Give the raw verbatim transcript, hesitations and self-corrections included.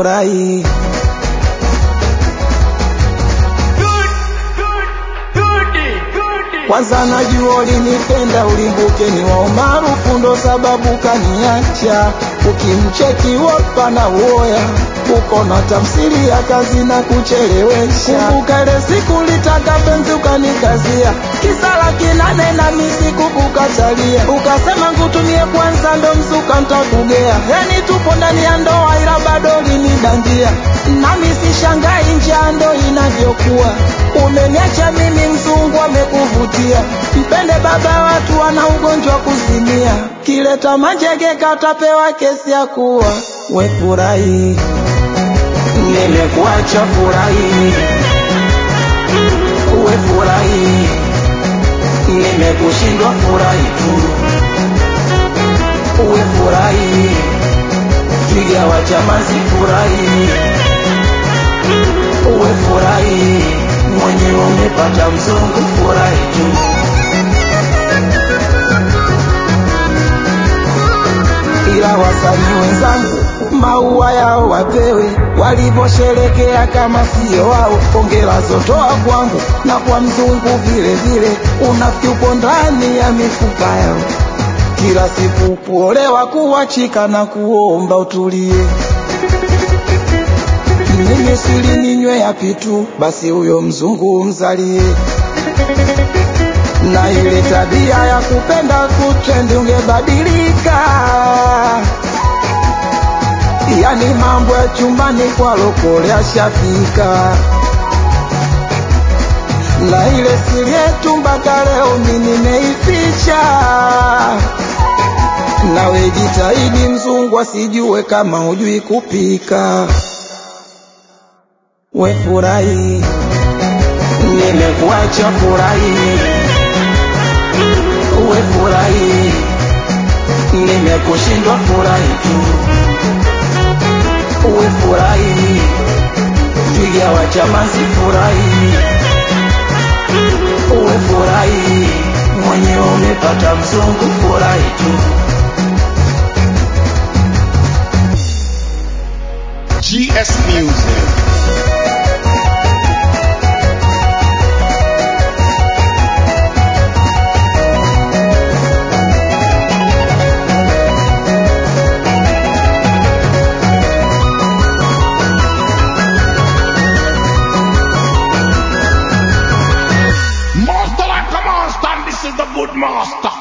furahi. Kwanza najua ulinipenda ulimbuke ni wa umaarufu ndo sababu kaniacha. Ukimcheki wapa na uoya uko na tamsiri ya kazi na kuchelewesha. Kumbuka ile siku litaka penzi ukanikazia kisala kinane na misi kukukatalia. Ukasema ngutumie kwanza ndo mzuka ntakugea. Yani tupo ndani ya ndoa ila bado linidangia. Nami sishangai njaa ndo inavyokuwa. Umeniacha mimi mzungu amekuvutia. Mpende baba watu wana ugonjwa kuzimia. Kileta manjege katapewa kesi ya kuwa. We furahi, nimekuacha furahi. We furahi, nimekushindwa furahi tu. We furahi, twiga wa chamazi furahi. We furahi, mwenye umepata mzungu furahi tu. Ila wasanii wenzangu maua yao wapewe walivyosherekea kama sio wao. Hongera zotoa kwangu na kwa mzungu vile vile. Unafiki upo ndani ya mifupa yao. Kila siku kuolewa kuachika na kuomba utulie. Mimi sili ninywe ya pitu basi huyo mzungu mzalie. Na ile tabia ya kupenda kutrendi ungebadilika. Yani mambo ya chumbani kwa lokole ashafika. Na ile siri yetu mpaka leo mimi nimeificha. Nawe jitahidi mzungu asijue kama hujui kupika. We furahi, nimekuacha furahi. We furahi, nimekushindwa furahi tu. We furahi, twiga wa chamazi furahi. We furahi, mwenye umepata mzungu furahi tu. G S Music. Master like a monster, this is the good master.